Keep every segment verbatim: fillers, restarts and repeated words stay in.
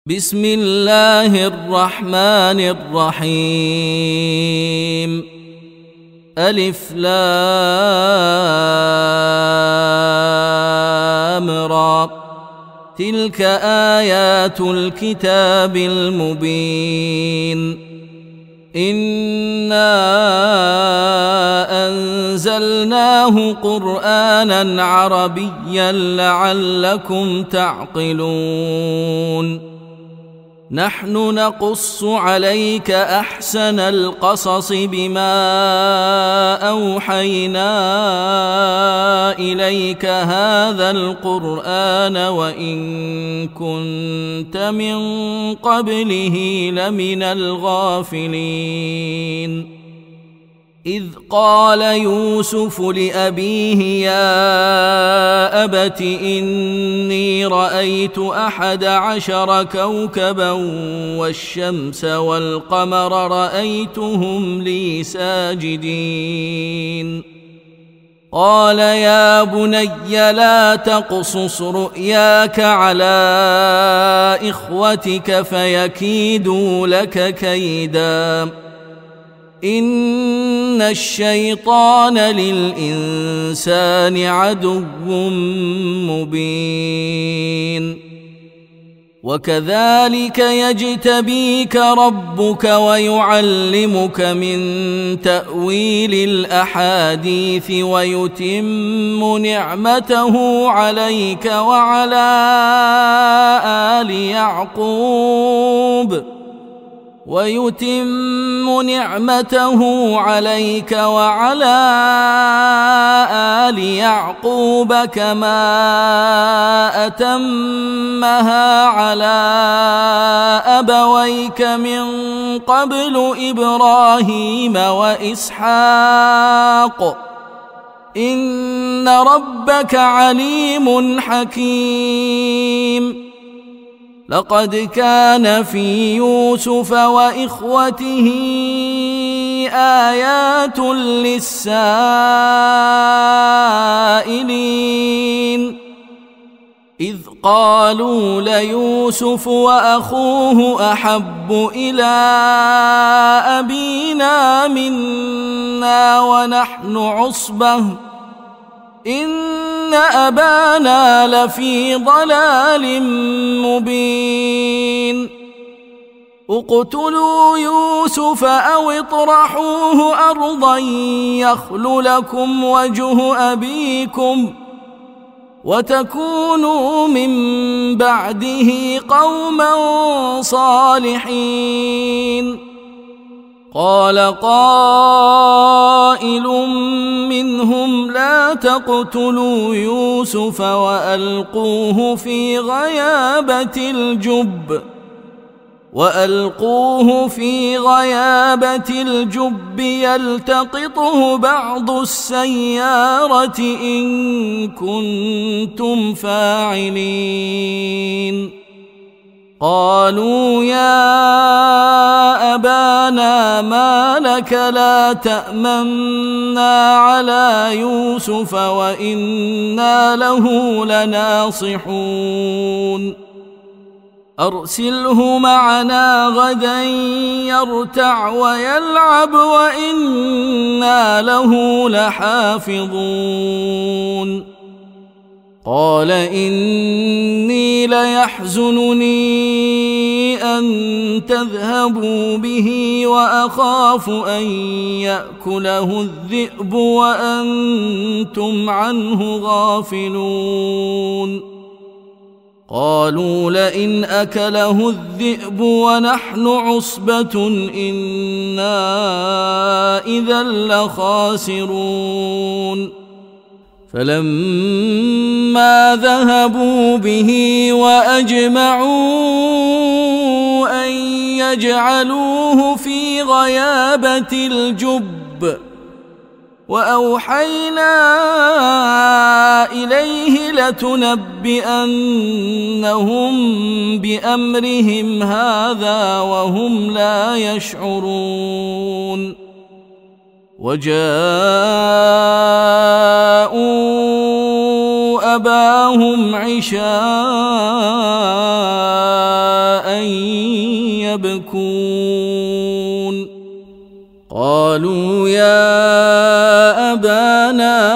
بسم الله الرحمن الرحيم. ألف لام را، تلك آيات الكتاب المبين. إنا أنزلناه قرآنا عربيا لعلكم تعقلون. نحن نقص عليك أحسن القصص بما أوحينا إليك هذا القرآن وإن كنت من قبله لمن الغافلين. إذ قال يوسف لأبيه يا أبت إني رأيت أحد عشر كوكبا والشمس والقمر رأيتهم لي ساجدين. قال يا بني لا تقصص رؤياك على إخوتك فيكيدوا لك كيدا إن الشيطان للإنسان عدو مبين. وكذلك يجتبيك ربك ويعلمك من تأويل الأحاديث ويتم نعمته عليك وعلى آل يعقوب ويتم نعمته عليك وعلى آل يعقوب كما أتمها على أبويك من قبل إبراهيم وإسحاق إن ربك عليم حكيم. لقد كان في يوسف وإخوته آيات للسائلين إذ قالوا ليوسف وأخوه أحب إلى أبينا منا ونحن عصبة إن أبانا لفي ضلال مبين. اقتلوا يوسف أو اطرحوه أرضا يخل لكم وجه أبيكم وتكونوا من بعده قوما صالحين. قال قائل منهم لا تقتلوا يوسف وألقوه في غيابة الجب وألقوه في غيابة الجب يلتقطه بعض السيارة إن كنتم فاعلين. قالوا يا أبانا ما لك لا تأمنا على يوسف وإنا له لناصحون. أرسله معنا غدا يرتع ويلعب وإنا له لحافظون. قال إني ليحزنني أن تذهبوا به وأخاف أن يأكله الذئب وأنتم عنه غافلون. قالوا لئن أكله الذئب ونحن عصبة إنا إذا لخاسرون. فلما ذهبوا به وأجمعوا أن يجعلوه في غيابة الجب وأوحينا إليه لتنبئنهم بأمرهم هذا وهم لا يشعرون. وجاءوا أباهم عشاء يبكون قالوا يا أبانا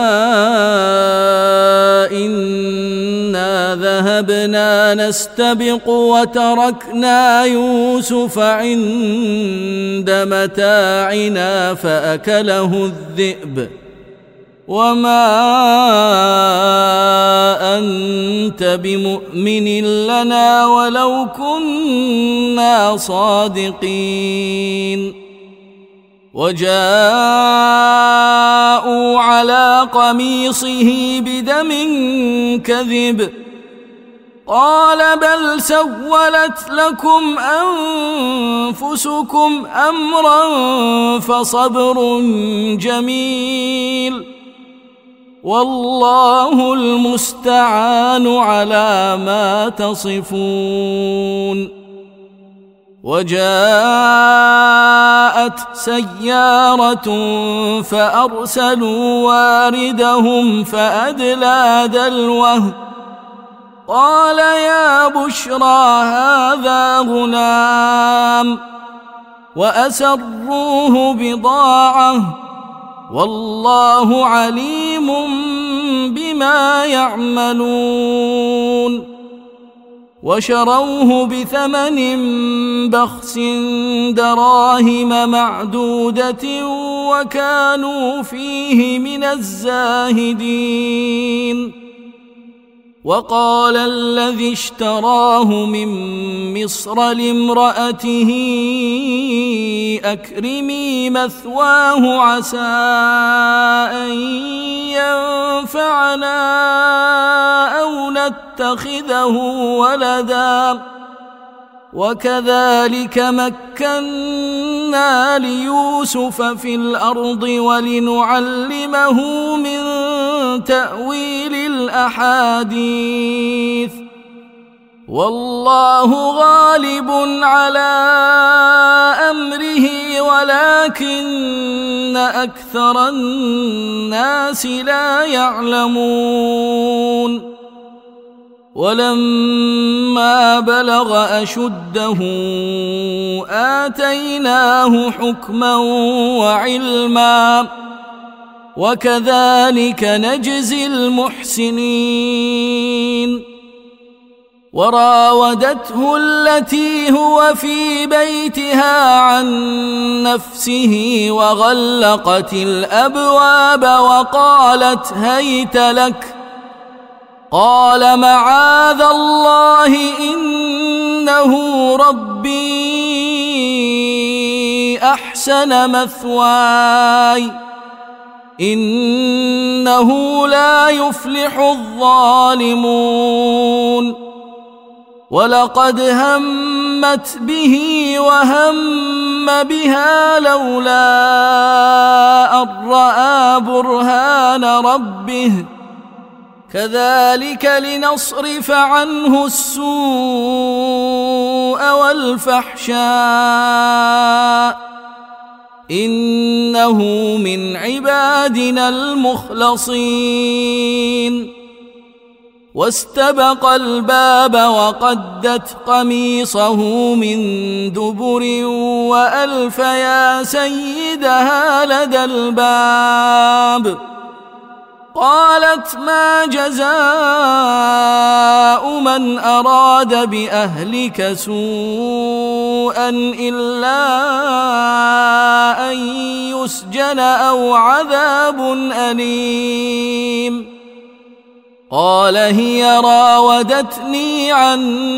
إنا ذهبنا نستبق وتركنا يوسف عند متاعنا فأكله الذئب وما أنت بمؤمن لنا ولو كنا صادقين وجاءوا على قميصه بدم كذب قال بل سولت لكم أنفسكم أمرا فصبر جميل والله المستعان على ما تصفون وجاءت سيارة فأرسلوا واردهم فأدلى دلوه قال يا بشرى هذا غلام وأسروه بضاعة والله عليم بما يعملون وشروه بثمن بخس دراهم معدودة وكانوا فيه من الزاهدين وقال الذي اشتراه من مصر لامرأته أكرمي مثواه عسى أن ينفعنا أو نتخذه ولدا وكذلك مكنا ليوسف في الأرض ولنعلمه من تأويل الأحاديث والله غالب على أمره ولكن أكثر الناس لا يعلمون ولما بلغ أشده آتيناه حكما وعلما وكذلك نجزي المحسنين وراودته التي هو في بيتها عن نفسه وغلقت الأبواب وقالت هيت لك قال معاذ الله إنه ربي أحسن مثواي إنه لا يفلح الظالمون ولقد همت به وهم بها لولا أن رأى برهان ربه كذلك لنصرف عنه السوء والفحشاء إنه من عبادنا المخلصين واستبق الباب وقدت قميصه من دبر وألف يا سيدها لدى الباب قالت ما جزاء من أراد بأهلك سوءا إلا أن يسجن أو عذاب أليم قال هي راودتني عن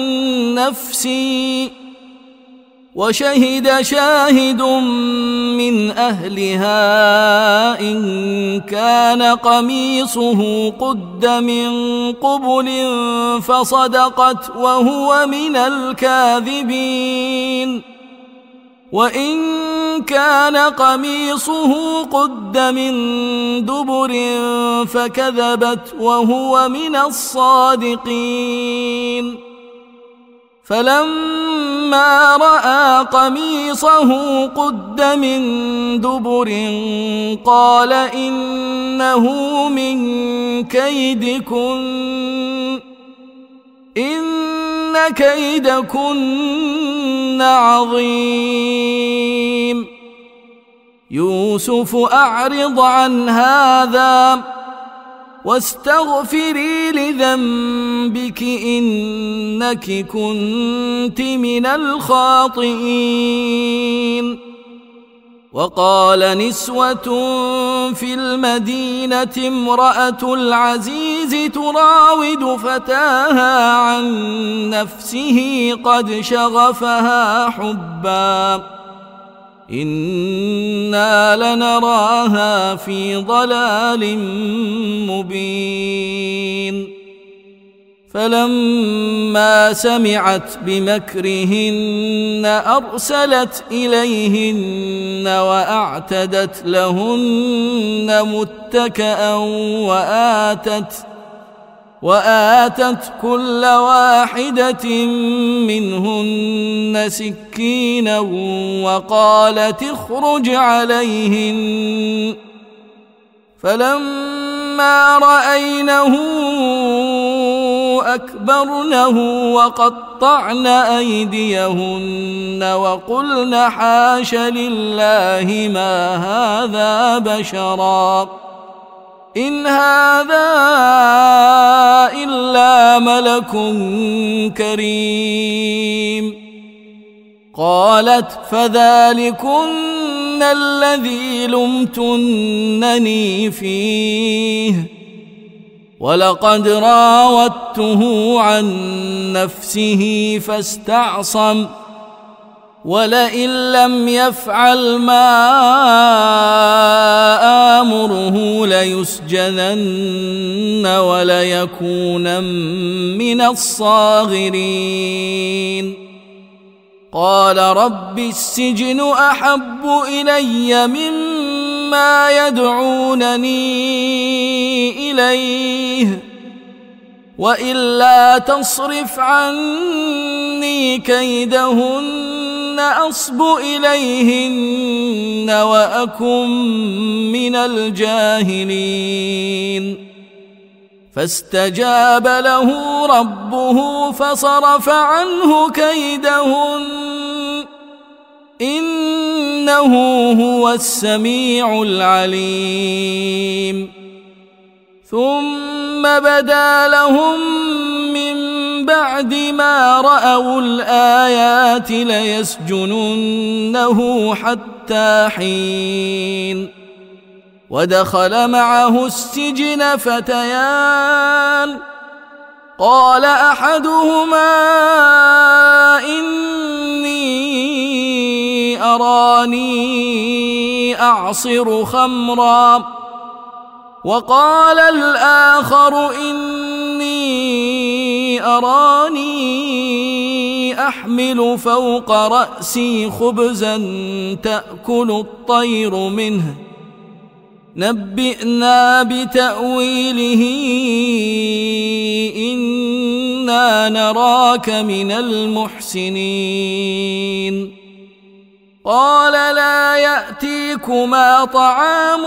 نفسي وشهد شاهد من أهلها إن كان قميصه قد من قبل فصدقت وهو من الكاذبين وإن كان قميصه قد من دبر فكذبت وهو من الصادقين فلما رأى قميصه قد من دبر قال إنه من كيدكن إن كيدكن عظيم. يوسف أعرض عن هذا واستغفري لذنبك إنك كنت من الخاطئين. وقال نسوة في المدينة امرأة العزيز تراود فتاها عن نفسه قد شغفها حبا إنا لنراها في ضلال مبين. فلما سمعت بمكرهن أرسلت إليهن وأعتدت لهن متكئا وآتت وآتت كل واحدة منهن سكينا وقالت اخرج عليهن. فلما رأينه أكبرنه وقطعن أيديهن وقلن حاش لله ما هذا بشرا إن هذا إلا ملك كريم. قالت فذلكن الذي لمتنني فيه ولقد راودته عن نفسه فاستعصم ولئن لم يفعل ما آمره ليسجنن وليكونن من الصاغرين. قال رب السجن أحب إلي مما يدعونني إليه وإلا تصرف عني كيدهن أصب إليهن وأكن من الجاهلين. فاستجاب له ربه فصرف عنه كيدهن إنه هو السميع العليم. ثم بدا لهم من بعد ما رأوا الآيات ليسجننه حتى حين. ودخل معه السجن فتيان قال أحدهما إني أراني أعصر خمرا وقال الآخر إني أراني أحمل فوق رأسي خبزا تأكل الطير منه نبئنا بتأويله إنا نراك من المحسنين. قال لا يأتيكما طعام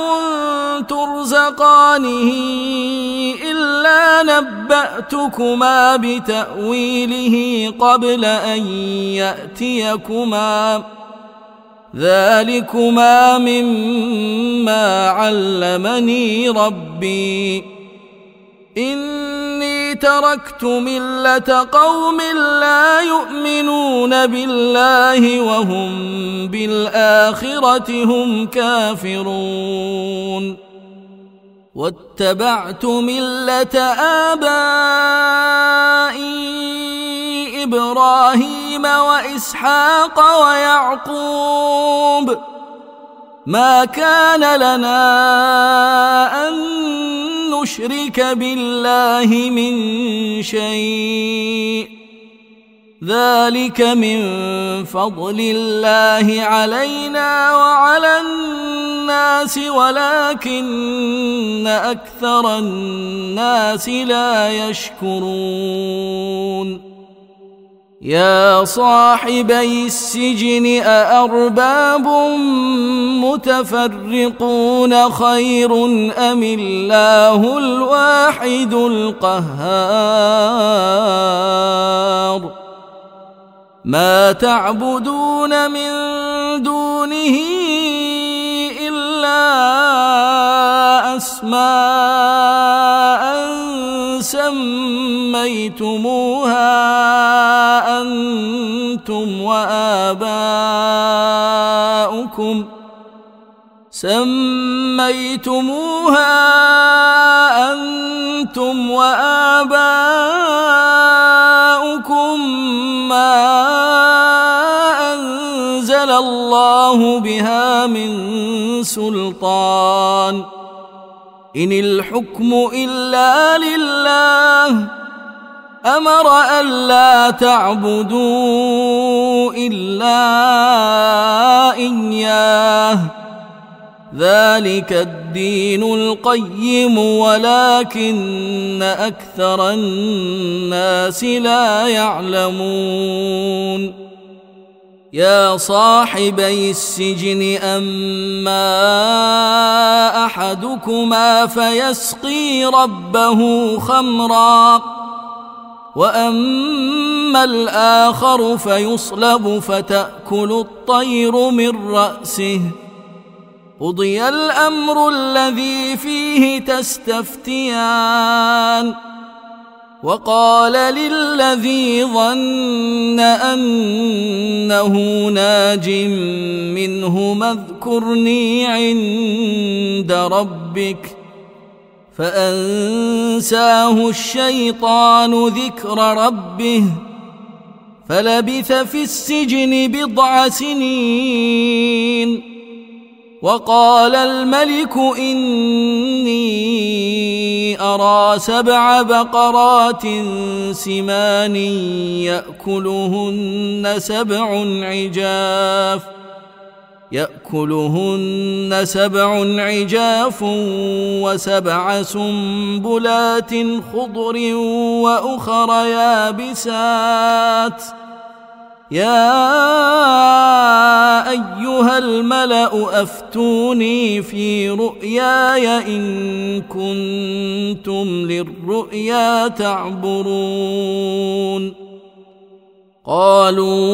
ترزقانه إلا نبأتكما بتأويله قبل أن يأتيكما ذلكما مما علمني ربي إني تركت ملة قوم لا يؤمنون بالله وهم بالآخرة هم كافرون واتبعت ملة آبائي إبراهيم وإسحاق ويعقوب ما كان لنا أن نشرك بالله من شيء ذلك من فضل الله علينا وعلى الناس ولكن أكثر الناس لا يشكرون. يا صاحبي السجن أأرباب متفرقون خير أم الله الواحد القهار ما تعبدون من دونه إلا أسماء سميتموها أنتم وآباؤكم سميتموها أنتم وآباؤكم ما أنزل الله بها من سلطان إن الحكم إلا لله أمر ألا تعبدوا إلا إياه ذلك الدين القيم ولكن أكثر الناس لا يعلمون يا صاحبي السجن أما أحدكما فيسقي ربه خمرا وأما الآخر فيصلب فتأكل الطير من رأسه قضي الأمر الذي فيه تستفتيان وقال للذي ظن أنه ناج منهما اذكرني عند ربك فأنساه الشيطان ذكر ربه فلبث في السجن بضع سنين وقال الملك إني أرى سبع بقرات سمان يأكلهن سبع عجاف يأكلهن سبع عجاف وسبع سنبلات خضر وأخر يابسات يا أيها الملأ أفتوني في رؤياي إن كنتم للرؤيا تعبرون قالوا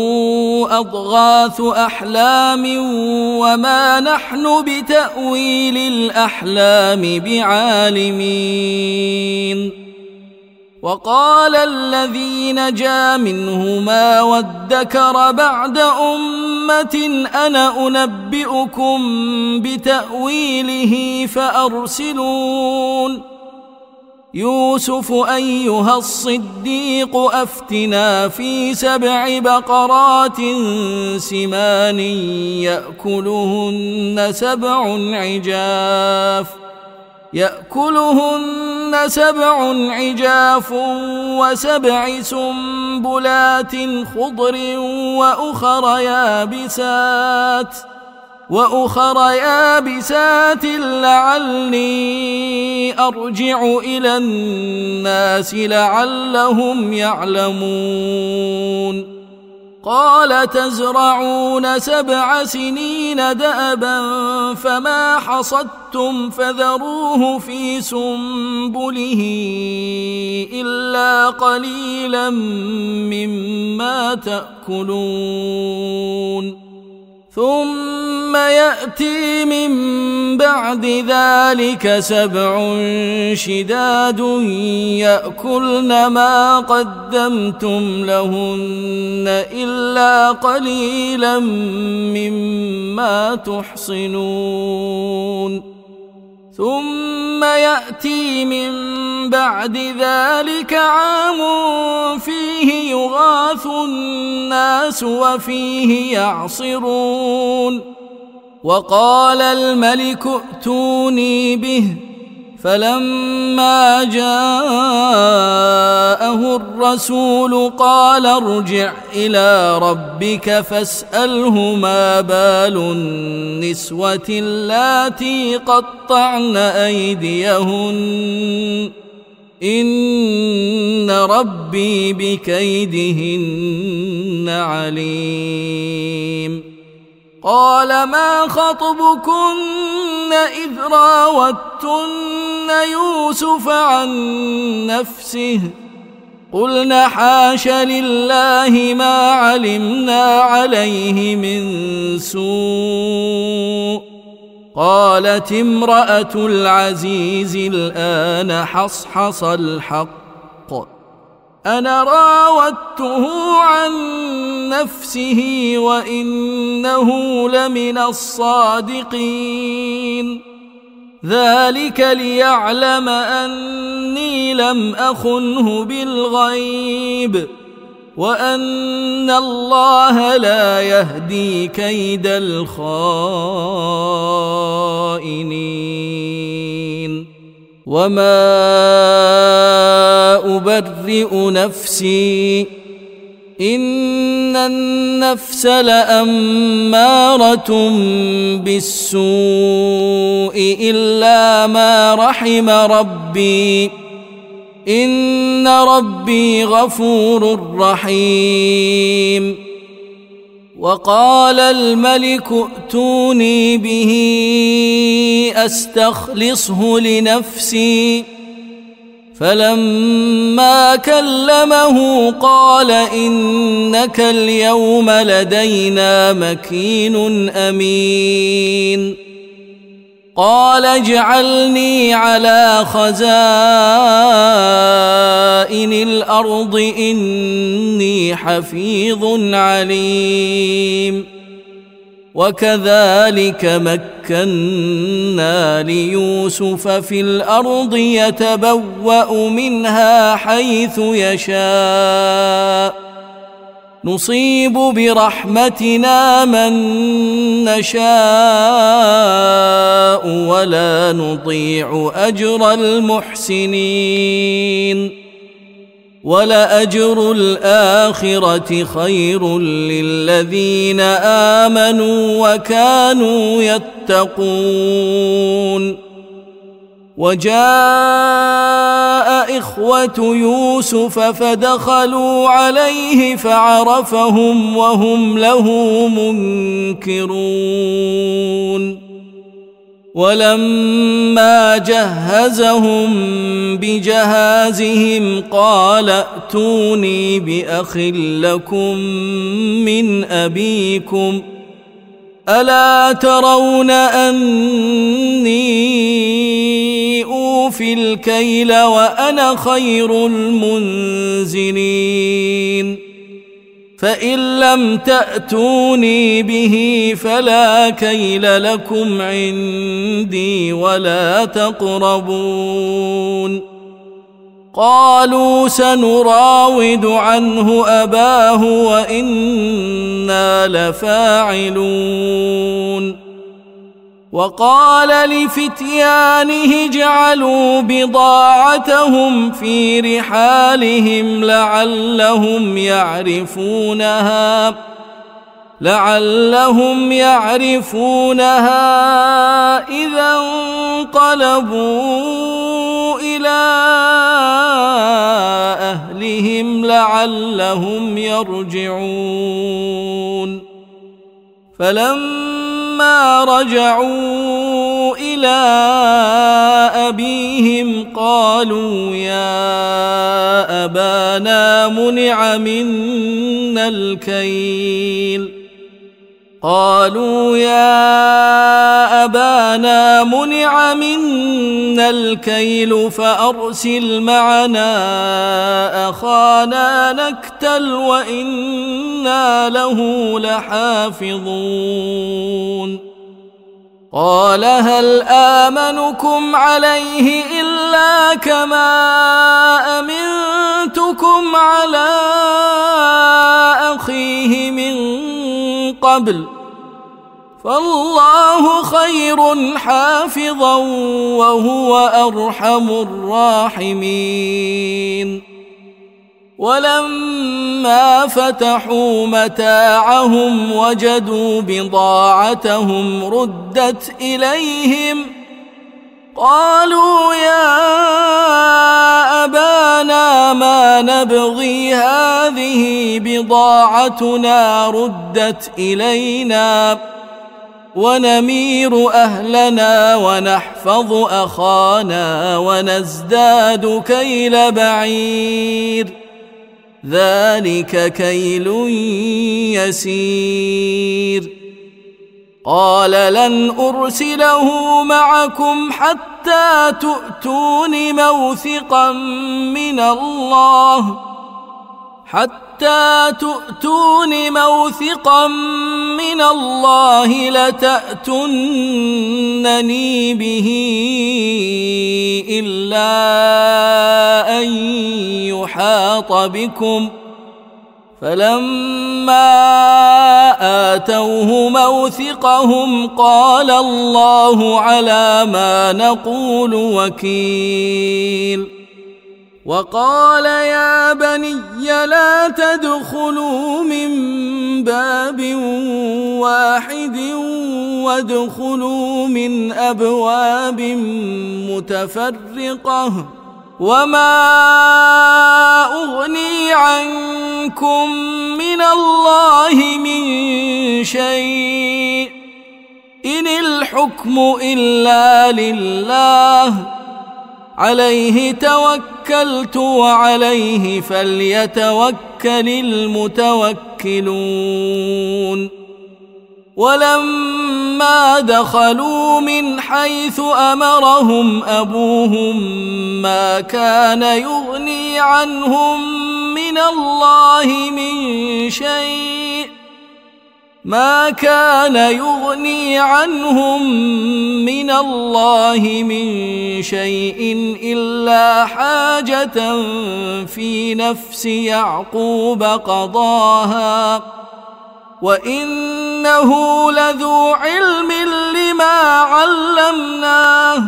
أضغاث أحلام وما نحن بتأويل الأحلام بعالمين وقال الذي نجا منهما وادكر بعد أمة أنا أنبئكم بتأويله فأرسلون يوسف أيها الصديق أفتنا في سبع بقرات سمان يأكلهن سبع عجاف يأكلهن سبع عجاف وسبع سنبلات خضر وأخر يابسات وأخر يابسات لعلي أرجع إلى الناس لعلهم يعلمون قال تزرعون سبع سنين دأبا فما حصدتم فذروه في سنبله إلا قليلا مما تأكلون ثم يأتي من بعد ذلك سبع شداد يأكلن ما قدمتم لهن إلا قليلا مما تحصنون ثم يأتي من بعد ذلك عام فيه يغاث الناس وفيه يعصرون وقال الملك ائتوني به فلما جاءه الرسول قال ارجع إلى ربك فاسأله ما بال النسوة اللاتي قطعن أيديهن إن ربي بكيدهن عليم قال ما خطبكن إذ راوتن يوسف عن نفسه قلنا حاش لله ما علمنا عليه من سوء. قالت امرأة العزيز الآن حصحص الحق أنا راودته عن نفسه وإنه لمن الصادقين. ذلك ليعلم أني لم أخنه بالغيب وأن الله لا يهدي كيد الخائنين. وما أبرئ نفسي إن النفس لأمارة بالسوء إلا ما رحم ربي إن ربي غفور رحيم. وقال الملك ائتوني به أستخلصه لنفسي. فلما كلمه قال إنك اليوم لدينا مكين أمين. قال اجعلني على خزائن الأرض إني حفيظ عليم. وكذلك مكنا ليوسف في الأرض يتبوأ منها حيث يشاء نصيب برحمتنا من نشاء ولا نضيع أجر المحسنين. ولأجر الآخرة خير للذين آمنوا وكانوا يتقون. وجاء إخوة يوسف فدخلوا عليه فعرفهم وهم له منكرون. ولما جهزهم بجهازهم قال ائتوني بأخ لكم من أبيكم ألا ترون أني أوفي الكيل وأنا خير المنزلين. فإن لم تأتوني به فلا كيل لكم عندي ولا تقربون. قالوا سنراود عنه أباه وإنا لفاعلون. وقال لفتيانه اجعلوا بضاعتهم في رحالهم لعلهم يعرفونها لعلهم يعرفونها إذا انقلبوا إلى أهلهم لعلهم يرجعون. فلما رجعوا إلى أبيهم قالوا يا أبانا منع منا الكيل قالوا يا أبانا منع منا الكيل فأرسل معنا أخانا نكتل وإنا له لحافظون. قال هل آمنكم عليه إلا كما أمنتكم على أخيه من قبل فالله خير حافظا وهو أرحم الراحمين. ولما فتحوا متاعهم وجدوا بضاعتهم ردت إليهم قالوا يا أبانا ما نبغي هذه بضاعتنا ردت إلينا ونمير أهلنا ونحفظ أخانا ونزداد كيل بعير ذلك كيل يسير. قال لن أرسله معكم حتى تؤتون موثقا من الله حتى تؤتون موثقا من الله لتأتونني به إلا أن يحاط بكم. فلما آتوه موثقهم قال الله على ما نقول وكيل. وقال يا بني لا تدخلوا من باب واحد وادخلوا من أبواب متفرقة وما أغني عنكم من الله من شيء إن الحكم إلا لله عليه توكلت وعليه فليتوكل المتوكلون. ولما دخلوا من حيث أمرهم أبوهم ما كان يغني عنهم من الله من شيء ما كان يغني عنهم من الله من شيء إلا حاجة في نفس يعقوب قضاها وإنه لذو علم لما علمناه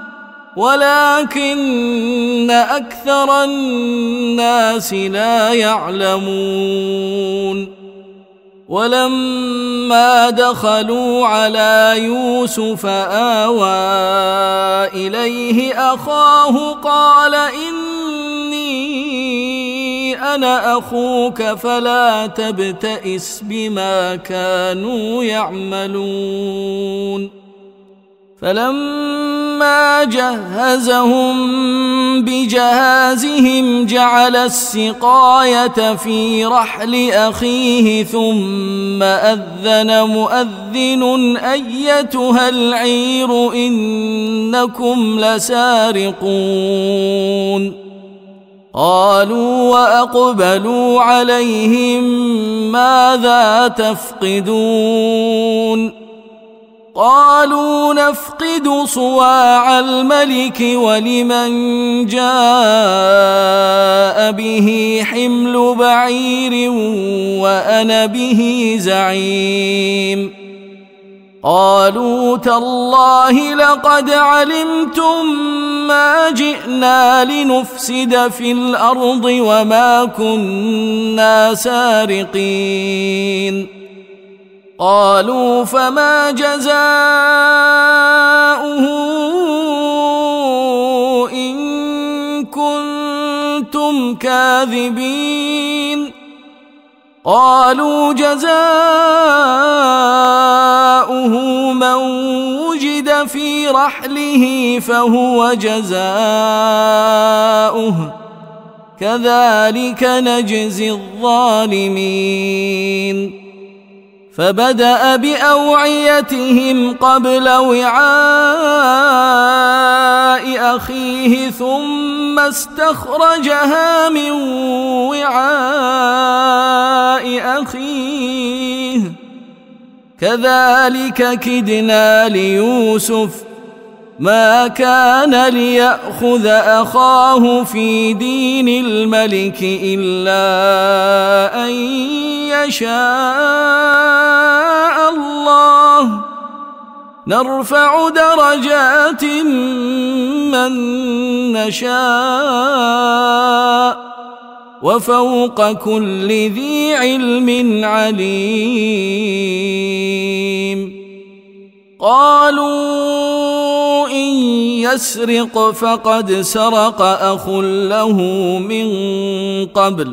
ولكن أكثر الناس لا يعلمون. ولما دخلوا على يوسف آوى إليه أخاه قال إني أنا أخوك فلا تبتئس بما كانوا يعملون. فلما جهزهم بجهازهم جعل السقاية في رحل أخيه ثم أذن مؤذن أيتها العير إنكم لسارقون. قالوا وأقبلوا عليهم ماذا تفقدون؟ قالوا نفقد صواع الملك ولمن جاء به حمل بعير وأنا به زعيم. قالوا تالله لقد علمتم ما جئنا لنفسد في الأرض وما كنا سارقين. قالوا فما جزاؤه إن كنتم كاذبين؟ قالوا جزاؤه من وجد في رحله فهو جزاؤه كذلك نجزي الظالمين. فبدأ بأوعيتهم قبل وعاء أخيه ثم استخرجها من وعاء أخيه كذلك كدنا ليوسف ما كان ليأخذ أخاه في دين الملك إلا أن يشاء الله نرفع درجات من نشاء وفوق كل ذي علم عليم. قالوا إن يسرق فقد سرق أخ له من قبل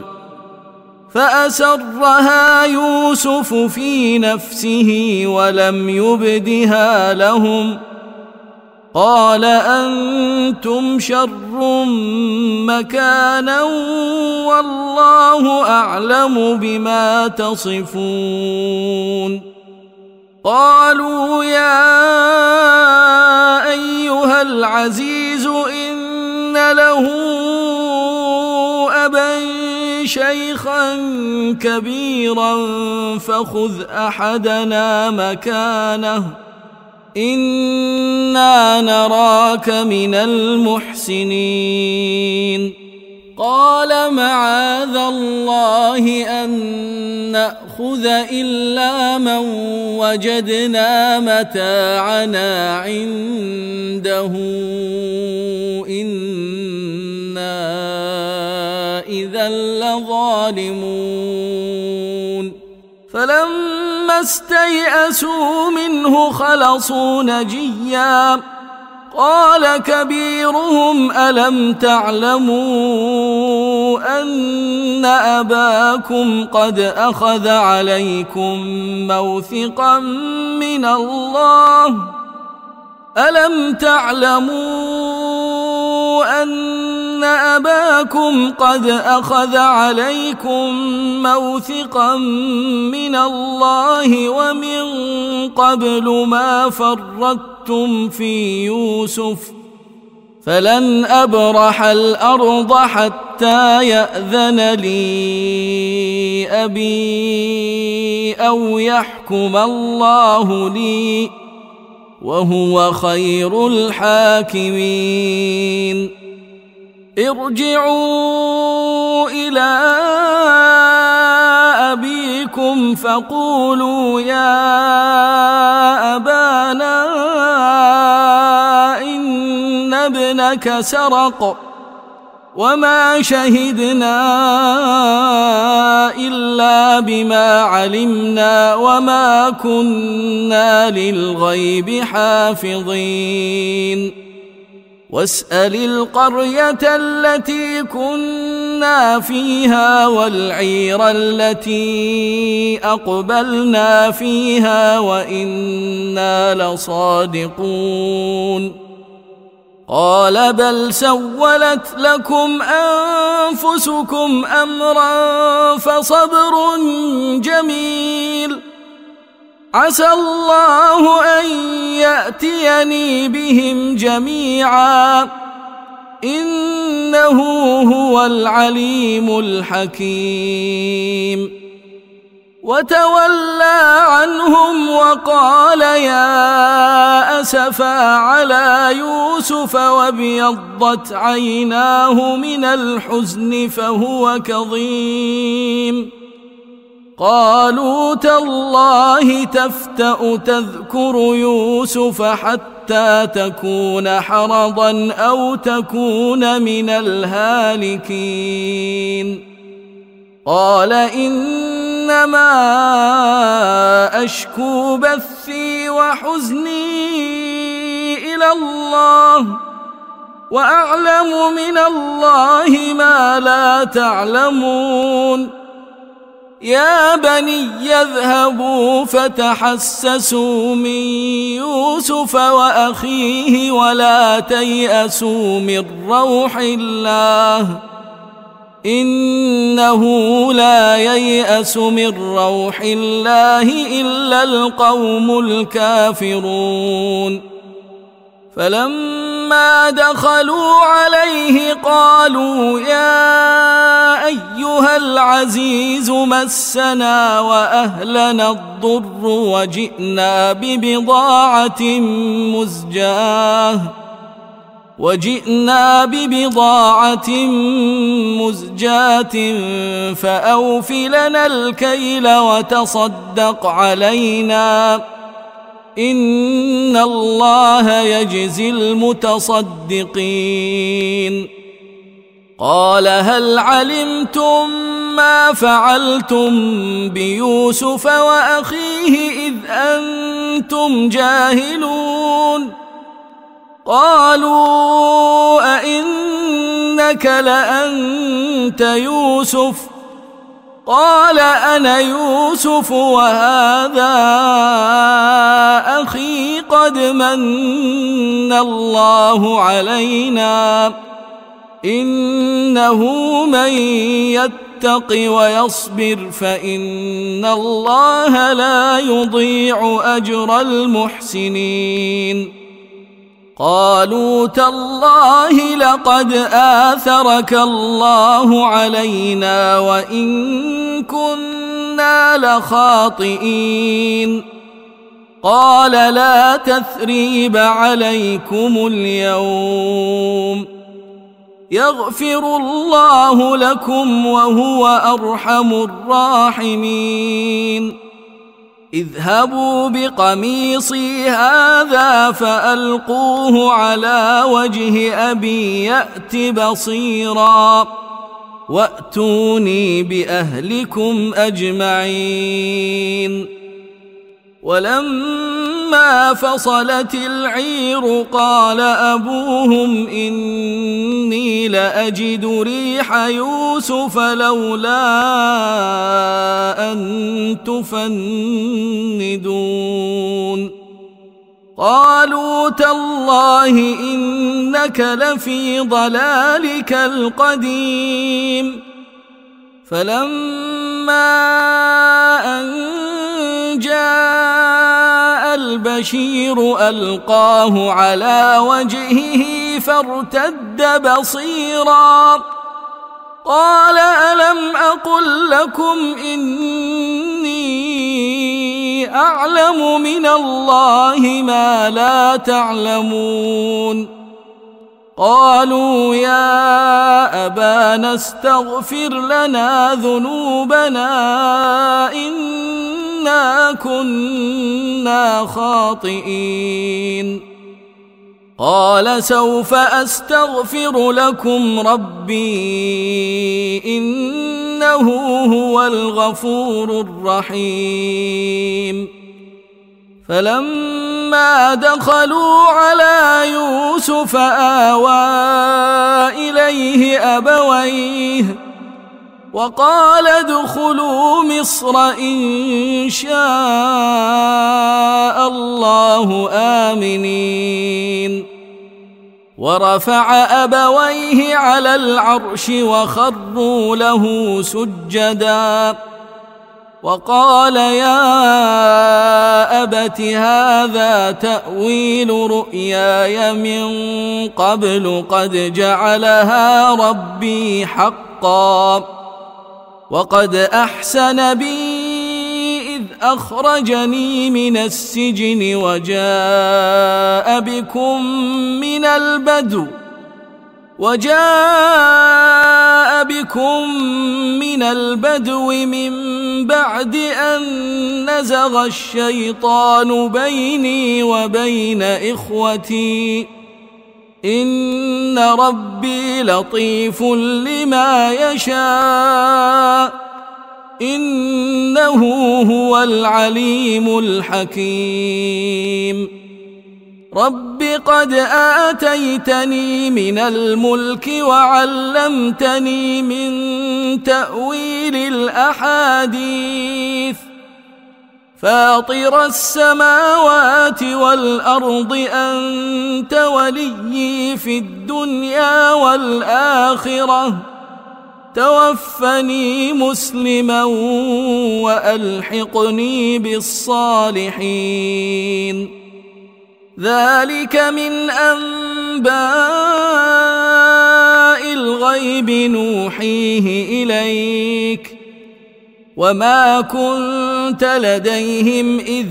فأسرها يوسف في نفسه ولم يبدها لهم قال أنتم شر مكانا والله أعلم بما تصفون قالوا يا أيها العزيز إن له أبا شيخا كبيرا فخذ أحدنا مكانه إنا نراك من المحسنين قال معاذ الله أن نأخذ إلا من وجدنا متاعنا عنده إنا إذا لظالمون فلما استيئسوا منه خلصوا نجيا قال كبيرهم ألم تعلموا أن أباكم قد أخذ عليكم موثقا من الله ألم تعلموا أن أباكم قد أخذ عليكم موثقا من الله ومن قبل ما فرطتم في يوسف فلن أبرح الأرض حتى يأذن لي أبي أو يحكم الله لي وهو خير الحاكمين ارجعوا إلى أبيكم فقولوا يا أبانا إن ابنك سرق وما شهدنا إلا بما علمنا وما كنا للغيب حافظين واسأل القرية التي كنا فيها والعير التي أقبلنا فيها وإنا لصادقون قال بل سولت لكم أنفسكم أمرا فصبر جميل عسى الله أن يأتيني بهم جميعا إنه هو العليم الحكيم وتولى عنهم وقال يا أسفا على يوسف وابيضت عيناه من الحزن فهو كظيم قالوا تالله تفتأ تذكر يوسف حتى تكون حرضا أو تكون من الهالكين قال إنما أشكو بثي وحزني إلى الله وأعلم من الله ما لا تعلمون يا بني اذهبوا فتحسسوا من يوسف وأخيه ولا تيأسوا من روح الله إنه لا ييأس من روح الله إلا القوم الكافرون فلما دخلوا عليه قالوا يا أيها العزيز مسنا وأهلنا الضر وجئنا ببضاعة مزجاة وجئنا ببضاعة مزجاة فأوف لنا الكيل وتصدق علينا إن الله يجزي المتصدقين قال هل علمتم ما فعلتم بيوسف وأخيه إذ أنتم جاهلون قالوا أئنك لأنت يوسف قال أنا يوسف وهذا أخي قد من الله علينا إنه من يتق ويصبر فإن الله لا يضيع أجر المحسنين قالوا تالله لقد آثرك الله علينا وإن كنا لخاطئين قال لا تثريب عليكم اليوم يغفر الله لكم وهو أرحم الراحمين اذهبوا بقميصي هذا فألقوه على وجه أبي يأت بصيرا وأتوني بأهلكم أجمعين ولما فصلت العير قال أبوهم إني لأجد ريح يوسف لولا أن تفندون قالوا تالله إنك لفي ضلالك القديم فلما أن جاء البشير ألقاه على وجهه فارتد بصيرا قال ألم أقل لكم إني أعلم من الله ما لا تعلمون قالوا يا أبانا استغفر لنا ذنوبنا إنا كنا خاطئين قال سوف أستغفر لكم ربي إنه هو الغفور الرحيم فلما دخلوا على يوسف آوى إليه أبويه وقال ادخلوا مصر إن شاء الله آمنين ورفع أبويه على العرش وخروا له سجدا وقال يا أبت هذا تأويل رؤياي من قبل قد جعلها ربي حقا وقد أحسن بي إذ أخرجني من السجن وجاء بكم من البدو وجاء بكم من البدو من بعد أن نزغ الشيطان بيني وبين إخوتي إن ربي لطيف لما يشاء إنه هو العليم الحكيم رب قد آتيتني من الملك وعلمتني من تأويل الأحاديث فاطر السماوات والأرض أنت وليي في الدنيا والآخرة توفني مسلما وألحقني بالصالحين ذلك من أنباء الغيب نوحيه إليك وما كنت لديهم إذ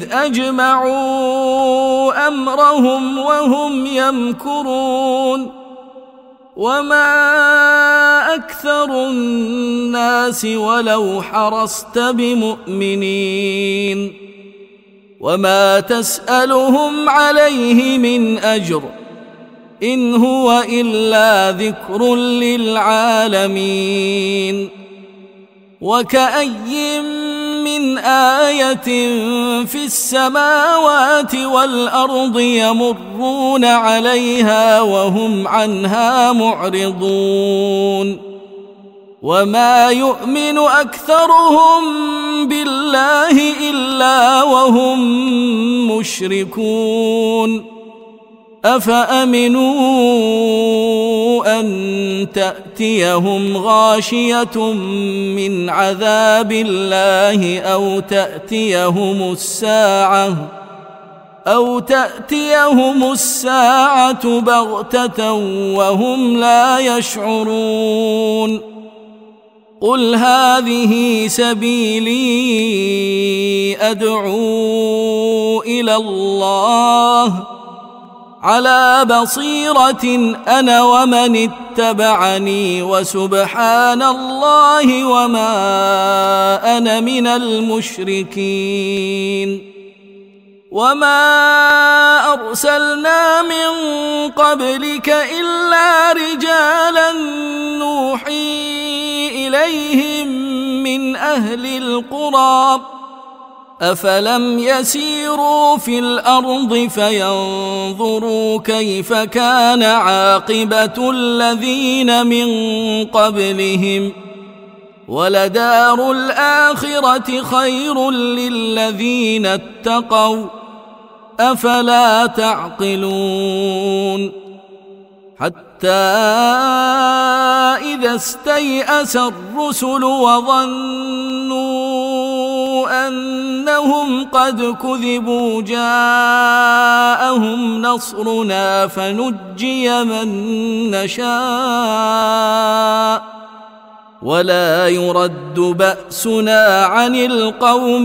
أجمعوا أمرهم وهم يمكرون وما أكثر الناس ولو حرصت بمؤمنين وما تسألهم عليه من أجر إن هو إلا ذكر للعالمين وكأي من آية في السماوات والأرض يمرون عليها وهم عنها معرضون وما يؤمن أكثرهم بالله إلا وهم مشركون أفأمنوا أن تأتيهم غاشية من عذاب الله أو تأتيهم الساعة أو تأتيهم الساعة بغتة وهم لا يشعرون قل هذه سبيلي أدعو إلى الله على بصيرة أنا ومن اتبعني وسبحان الله وما أنا من المشركين وما أرسلنا من قبلك إلا رجالا نوحي إليهم من أهل القرى أفلم يسيروا في الأرض فينظروا كيف كان عاقبة الذين من قبلهم ولدار الآخرة خير للذين اتقوا أفلا تعقلون حتى إذا استيأس الرسل وظنوا أنهم قد كذبوا جاءهم نصرنا فنجي من نشاء ولا يرد بأسنا عن القوم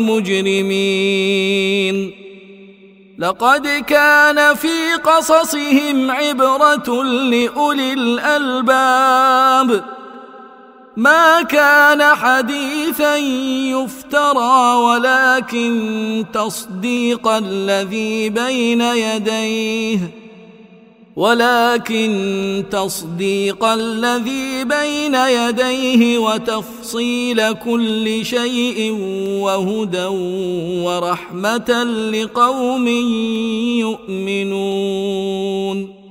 المجرمين لقد كان في قصصهم عبرة لأولي الألباب ما كان حديثا يفترى ولكن تصديق الذي بين يديه ولكن تصديق الذي بين يديه وتفصيل كل شيء وهدى ورحمة لقوم يؤمنون